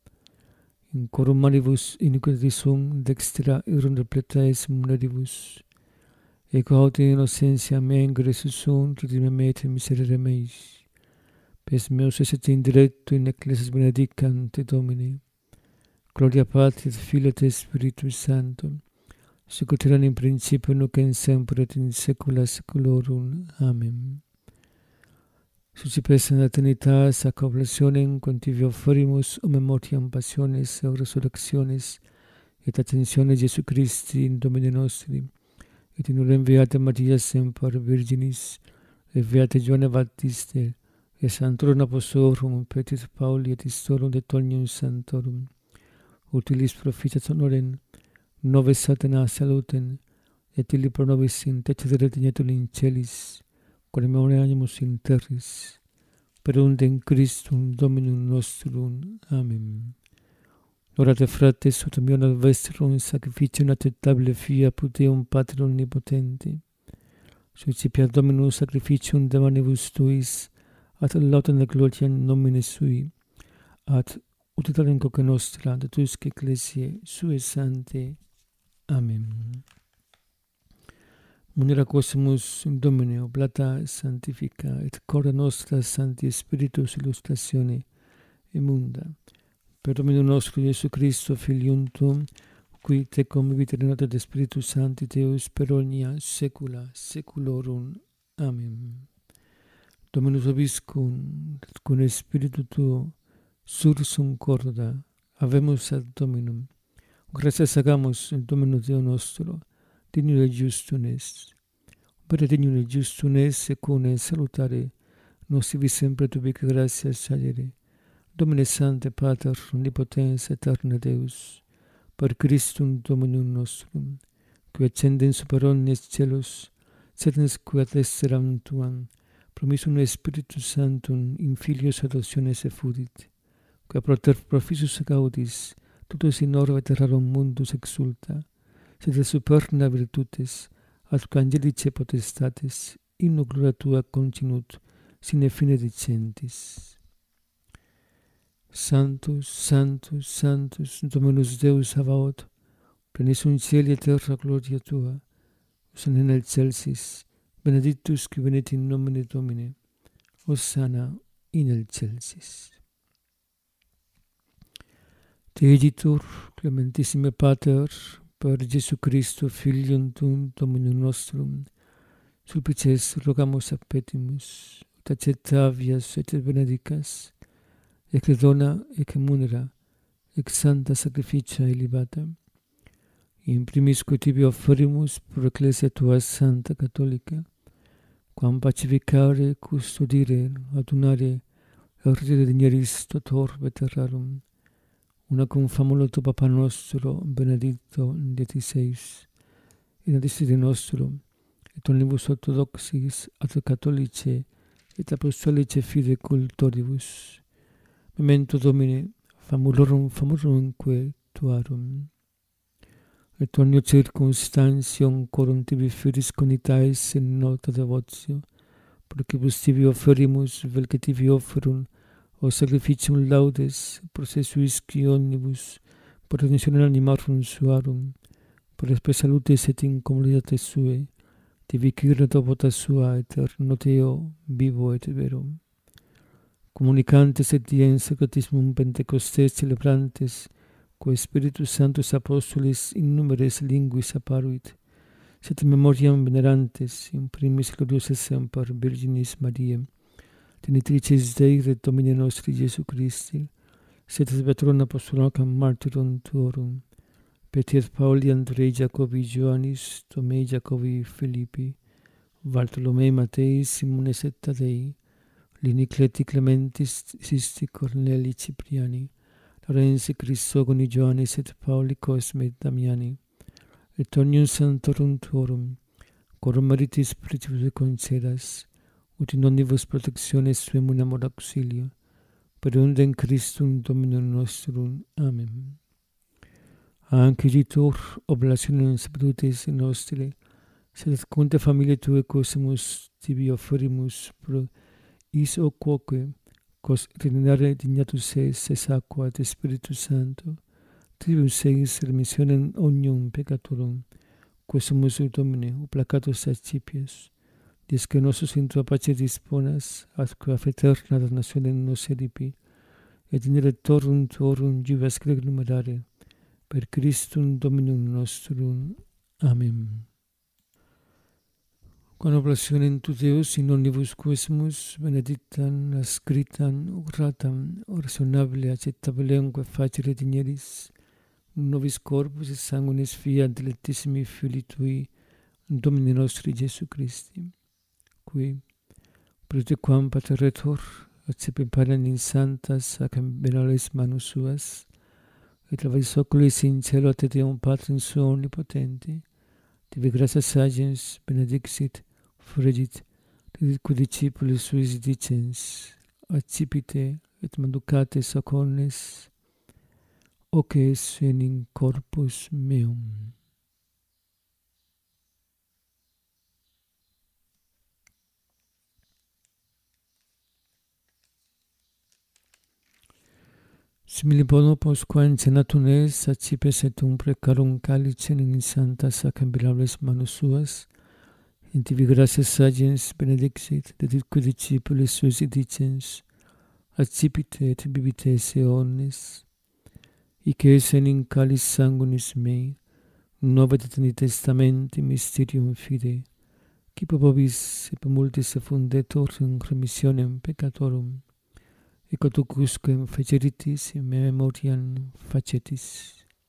In corum manibus iniquities sum dextera irum repleta es muneribus. Eco aut in innocentia mea ingressus sum redime me et miserere meis. Pes meus eset indirecto in ecclesias benedicant te Domine. Gloria Patri et Filio et Spiritus Sancto, sic ut erat in principio nunc et semper et in saecula saeculorum. Amen. Sucipe Sancta Trinitas, ac oblationem contivi offerimus o memoriam passiones et resurrectiones et ascensiones Iesu Christi in Domine nostri, et in urem Beata Maria semper Virginis, et Beate Johanne Baptiste, et Sanctorum Apostolorum Petris Pauli et Istorum de Tonium Sanctorum, utilis proficiat honorem, nove satana salutem, et illi pro nobis intercedere dignatur in celis, quod memore animus in terris, per undem Christum Dominum nostrum. Amen. Orate frates, ut mion ad vestrum sacrificium acceptabile fia apud Deum Pater omnipotenti. Sucipia Dominus sacrificium de manibus tuis, ad lautem et gloriam nomine sui, ad utilitatem coque nostra, de tuisque ecclesiae sue sanctae. Amen. Munera quosimus in Domine oblata sanctifica, et cora nostra Sancti Spiritus illustratione immunda. Per Dominum nostrum Iesu Christo, Filium Tuum, qui te convivit in notte de Spiritus Sancti Deus per omnia saecula saeculorum. Amen. Dominus vobiscum, et cum spiritu tuo, sursum corda, habemus ad Dominum. Gratias hagamos in Domino Deo nostro, dignum et justum est. Per dignum et justum est, secundum salutare, nos sibi sempre tubique gratias saliere. Domine Sancte Pater, omnipotens aeterna Deus, per Christum Dominum nostrum, qui accende in super omnes celos, sedens qui ad esseram tuam, promissum Spiritus Sanctum in filios adoptionis effudit, qui a proter profisus gaudis, tutus in orbe terrarum mundus exulta, sed superna virtutes, atque angelice potestates, in gloria tua continut, sine fine dicentis. Sanctus, Sanctus, Sanctus, Dominus Deus Sabaoth, plenis in cieli et terra gloria tua, Hosanna in excelsis, benedictus qui venit in nomine Domini, Hosanna in excelsis. Te editor, clementissime Pater, per Jesu Christo, Filium tuum, Dominum nostrum, sulpices rogamus a petimus, ut accettavias et benedicas, ec dona, ec munera, ec santa sacrificia elevata. In primis quo tibi offerimus pro ecclesia tua santa catholica, quam pacificare, custodire, adunare, et digneris totor veterrarum, una cum famulo tu Papa nostro, benedicto diciseis, in adistri nostro, et omnibus orthodoxis, ad catholice, et apostolice fide cultoribus. Memento Domine, famulorum famulumque tuarum. Et ogni circumstantium corum tibi firis conitais in nota devotio, procibus tibi offerimus, vel que tibi offerum, o sacrificium laudes, processuisci omnibus, per redemptione animarum suarum, per spe salutes et incomoditate sue, tibi quire devota sua, eterno Deo, vivo et vero. Comunicantes et diem sacratismum Pentecostes celebrantes, quo Spiritus Sanctus Apostolis in numeres linguis apparuit, sed memoriam venerantes, in primis gloriosa semper Virginis Mariae, Genitrices Dei et Domine nostri Jesu Christi, sed patrona apostolacam martyrum tuorum, Peter Pauli, Andrei, Jacobi, Ioannis, Tomei, Jacobi, Filippi, Bartolomei, Matei, Simones et Tadei, Linicleti, Clementis, Sisti, Corneli, Cipriani, Lorenzi, Crisogoni, Ioannis et Pauli, Cosme et Damiani, et omnium sanctorum tuorum, corum meritis Spiritus concedas, ut in omnibus protectiones suum in amor auxilio, per undem Christum Dominum nostrum. Amen. Anquicitur oblationem salutis nostri, sed conte familiae tuae cosimus tibi offerimus pro is o quoque, cos reninare dignatus es, es aqua et Spiritus Sancto, tribus eis remissionem omnium peccatorum, quosimus Domine, o placatus accipies, dies que nosus in tua pace disponas, atque a eterna damnationem nos eripi, et in electorum tuorum juves numerare, per Christum Dominum nostrum. Amen. Con oblationem tu Deus in omnibus quesimus benedictam, ascritam, oratam, orationabile accettabilemque facere digneris, nobis corpus et sanguinis fiat dilectissimi Filii Tui, Domini nostri Jesu Christi, qui, protequam pateretur, accepim parem in santas sacram benales manus suas, et lavais oculis in cielo te Deum Patrum suo omnipotenti, tibi gratias agens benedixit, fregit, et quid discipulis suis dicens, accipite et manducate socornes, hoc es in corpus meum. Simili bonopos quae cenatum es, accipes et um precarum calicem in santas sacram benales manus suas, in tibi gratias agens benedixit, et quid discipulis suis dicens, accipite et bibite esse omnes, hic es in calis sanguinis mei, novet et in testamenti mysterium fide, qui per vobis et per multis effundetur in remissionem peccatorum, et cotucusquem feceritis in memoriam facetis.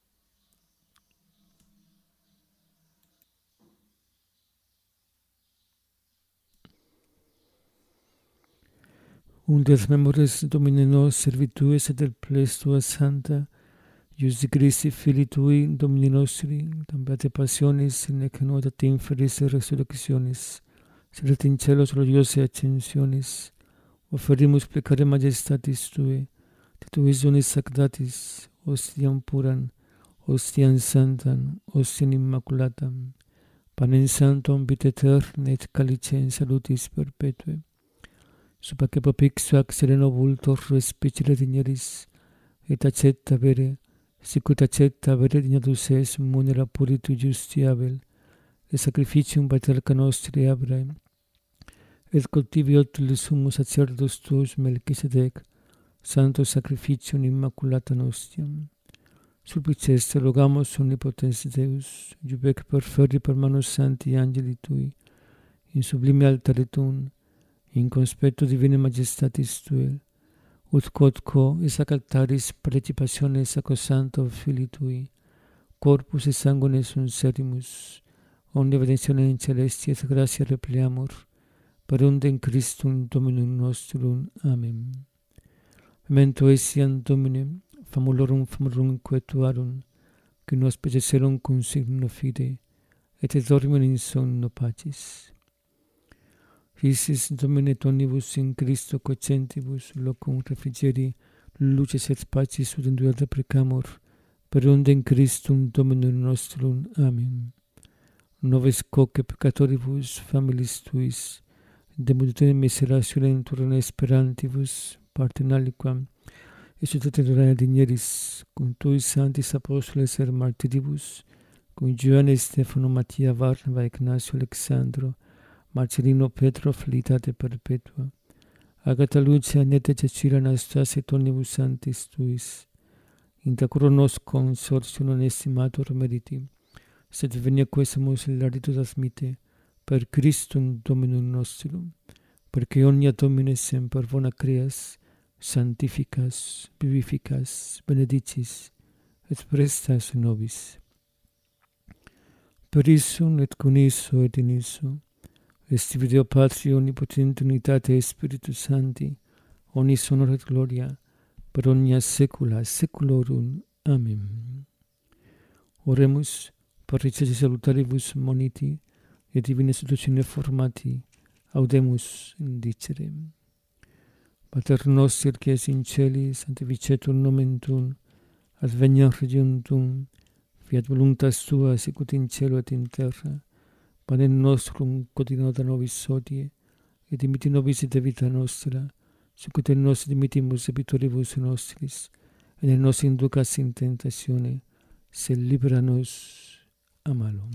Undes memores Domine nos servitues et del ples tua santa, ius de Christi Filii tui, Domini nostri, dambeate passionis, nec nota te inferis resurrectionis, sed in celos gloriose ascensionis, offerimus plecare majestatis tue, de tuis donis sacratis, ostiam puran, ostiam santam, ostiam immaculatam, panem santum vitae aeterna et calicem salutis perpetue, supaque propixua ac sereno vultor respicere digneris, et accetta vere, sicut accetta vere dignatus es munera puritu justiavel, et sacrificium paterca nostri Abraham, et cultivi otulis sumus sacerdos tuus Melchisedec, santo sacrificium immaculata nostiam. Sulpices te rogamus omnipotens Deus, iubec perferi per manus santi angeli tui, in sublime altare tuum, in conspecto divine majestatis tue, ut quodquo is ac altaris participationes sacrosancto Filii tui, corpus et sanguine sunt serimus, omnia benedictione in celesti et gratia repleamur, per undem Christum Dominum nostrum. Amen. Memento etiam Domine, famulorum famulorum quetuarum, qui nos peceserum cum signo fide, et dormium in somno pacis. Isis Domine tonibus in Christo cocentibus locum refrigeri luces et pacis ut in duelta precamur, per undem Christum Dominum nostrum. Amen. Noves coque peccatoribus familis tuis, de multitudine misera silentur esperantibus partem aliquam, et suteterana digneris, cum tuis santis apostoles et martiribus, cum Ioanne Stefano Mattia Varnava Ignacio Alexandro, Marcellino Petro Filitate perpetua, Agata Lucia Nete Cecilia Anastasia et omnibus santis tuis, inter curo nos consortium non estimator meriti, sed venia quesumus ilaritus admite, per Christum Dominum nostrum, perque omnia Domine semper bona creas, sanctificas, vivificas, benedicis, et prestas nobis. Per issum et con isso et in isso, est Deo Patria omnipotente unitate Spiritus Sancti, omnis honor et gloria, per omnia saecula saeculorum. Amen. Oremus, per ricerca salutaribus moniti, et divine institutione formati, audemus indicere. Pater noster, qui es in celi, sanctificetur nomen tuum, adveniat regnum tuum, fiat voluntas tua, sicut in cielo et in terra. Panem nostrum quotidianum da nobis hodie, et dimitti nobis de vita nostra, sicut et nos dimittimus debitoribus nostris, et ne nos inducas in tentatione, sed libera nos a malo.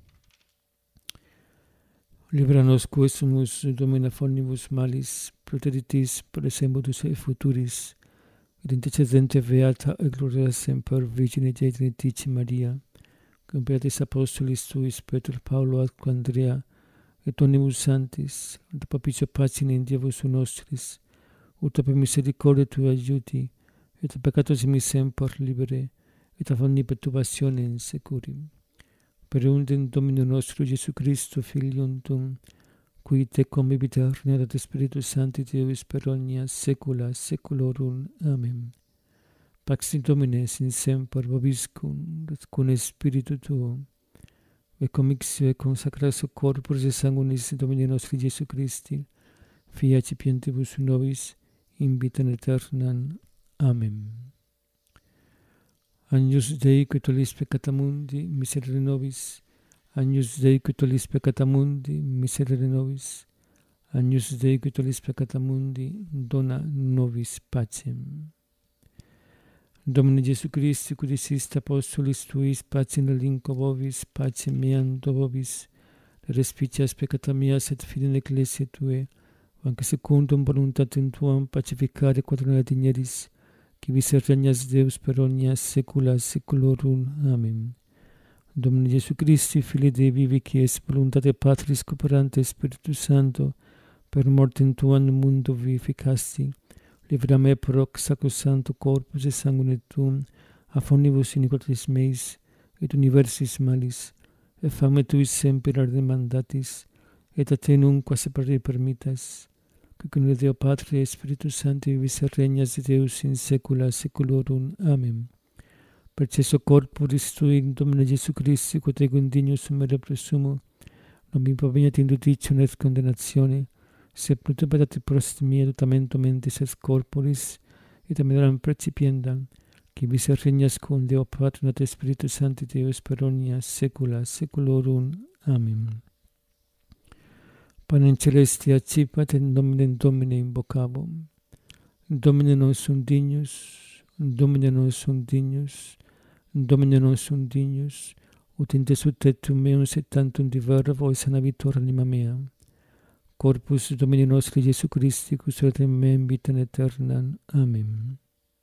Libera nos quesumus, Domine, omnibus malis, proteritis presembudus et futuris, et intercedente beata et gloriosa semper Virgine Dei Trinitici Maria, cum beatis apostolis tuis Petro, Paulo, et Andrea, et omnibus santis, et propicio pacem in Dievus nostris, ut per misericordia tua aiuti, et peccatos mi semper libere, et ab omni perturbationem securim. Per undem Domino nostro Iesu Christo, Filium tuum, qui tecum vivit regnat et Spiritus Sancti Deus per omnia saecula saeculorum. Amen. Pax Domine sin semper vobiscum, et cum spiritu tuo, et commixio et consacratio corporis et sanguinis Domini nostri Iesu Christi, fiat cipientibus nobis, in vitam aeternam. Amen. Agnus Dei, qui tollis peccata mundi, miserere nobis. Agnus Dei, qui tollis peccata mundi, miserere nobis. Agnus Dei, qui tollis peccata mundi, dona nobis pacem. Domine Iesu Christi, qui diciste apostolis tuis, pacem relinquo vobis, pacem meam do vobis, respicias peccata meas et fidei in ecclesiae tue, anque secundum voluntatem tuam pacificare quadrona digneris, qui vis regnas Deus per omnia saecula saeculorum. Amen. Domine Gesù Christi, Fili Dei vivi, qui es voluntate Patris cooperante Spiritus Santo, per mortem tuam in mundo vivificasti, livra me per hoc sacrosancto corpus et sanguine tuum, a fonibus iniquities meis, et universis malis, et fame tuis semper demandatis, et a te nunquam separare permittas, qui con Deo Patri et Spiritus Sancti vivis et regnas de Deus in saecula saeculorum. Amen. Per cesso corporis tui, Domine Gesù Christi, quod ego indignus sumere presumo, non mi proveniat in judicium et condemnatione, sed pluto pedate prost mia tutamento mentis et corporis, et amenam precipiendam, qui vis et regnas con Deo Patri et Spiritus Sancti Deus per omnia saecula saeculorum. Amen. Panem celestia accipat et Domine Domine invocabo. Domine non sum dignus, Domine non sum dignus, Domine non sum dignus, ut in te subtetum meum et tantum divervo et sanavitur anima mea. Corpus Domini nostri Gesù Christi, custodiet me in vitam aeternam. Amen.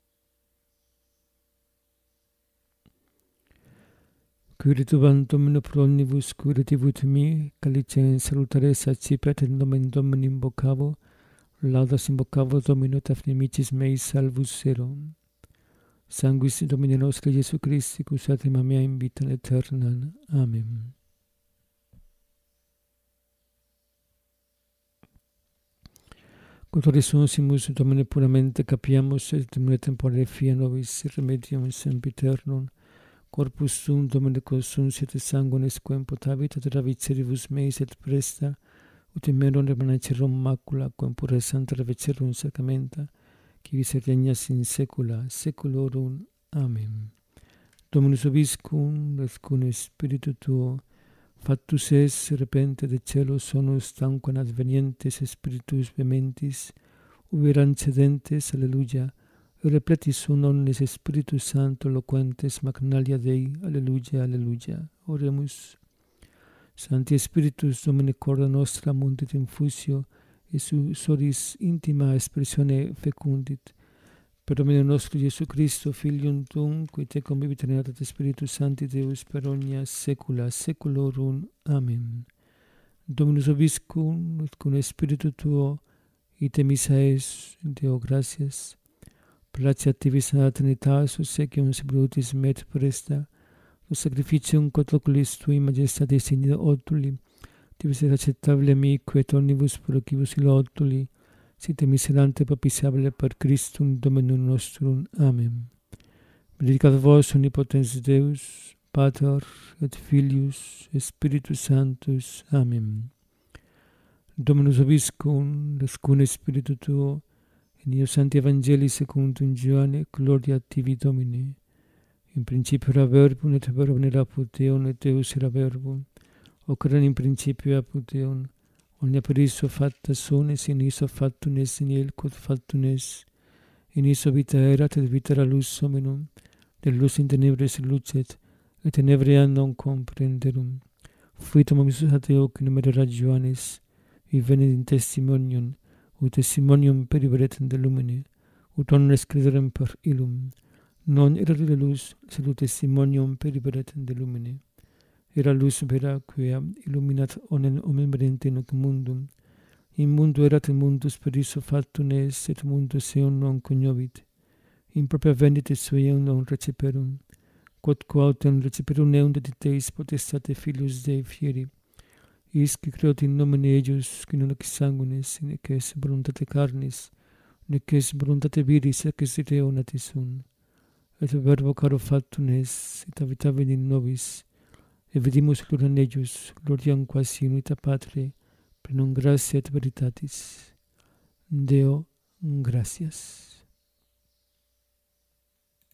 Curativam Domino pro omnibus curativut mi, calicem salutares accipiat et nomen Domini invocavo, laudas invocavo Domino et affnimicis meis salvus ero. Sanguis Domini nostri Gesù Christi, custodiet anima mea in vitam aeternam. Amen. Quod resuncimus Domine puramente capiamus et temere temporale fia nobis remedium sempiternum, corpus tuum Domine consunciet et sanguinis quem potavit et raviceribus meis et presta, ut in merum remanacerum macula quem pura santa ravecerum sacramenta, qui vis et regnas in saecula saeculorum. Amen. Dominus vobiscum et cum spiritu tuo, factus es repente de cielo sonus tanquam advenientes spiritus vehementis, ubi rancedentes, alleluia, et repletis sunt omnes Spiritus Sancto loquentes magnalia Dei, alleluia, alleluia. Oremus. Sancti Spiritus Domine corda nostra mundet infusio, et suoris intima expressione fecundit. Per Domine nostro Gesù Christo, Filium Tuum, qui te convivit in unitate Spiritus Sancti Deus per omnia saecula saeculorum. Amen. Dominus vobiscum et cum spiritu tuo, ite missa es, Deo gratias. Placia tivis ad Trinitas, obsequium salutis met presta, tu sacrificium quod oculis tui majestatis in otuli, tivis et acceptabile mihi et omnibus procibus illa otuli, site miserante propitiable per Christum Dominum nostrum. Amen. Benedicat vos omnipotens Deus, Pater et Filius et Spiritus Sanctus. Amen. Dominus vobiscum, et cum spiritu tuo, in io Sancti Evangelii secundum Ioanne, gloria tibi Domine. In principio era verbum, et verbum era apud Deum, et Deus era verbum. Hoc erat in principio apud Deum. Omnia per isso facta sunt, et in isso factum est, in il quod factum est. In isso vita erat, et vita era lux hominum. De lux in tenebris lucet, et tenebriam non comprenderum. Fuit hominis ad Deo, qui nomen era Ioannes, qui venit in testimonium, ut testimonium periveretem de lumine, ut omnes crederem per illum. Non erat illa lux, sed ut testimonium periveretem de lumine. Era lux vera, quia illuminat omnem omnem vedente in hoc mundum. In mundo erat in mundus per isso factum est, et mundus eum non cognovit. In propria vendit et sueum non receperum. Quod quautem receperum eum dediteis potestate Filius Dei fieri. Is qui creot in nomine eius, qui non ex sanguinis, nec es voluntate carnis, nec es voluntate viris, ec es Deo natis sunt. Et verbo caro factum est, et habitavit in nobis, et vidimus gloria in eius, gloriam quasi unita Patre, plenum gratia et veritatis. Deo, gratias.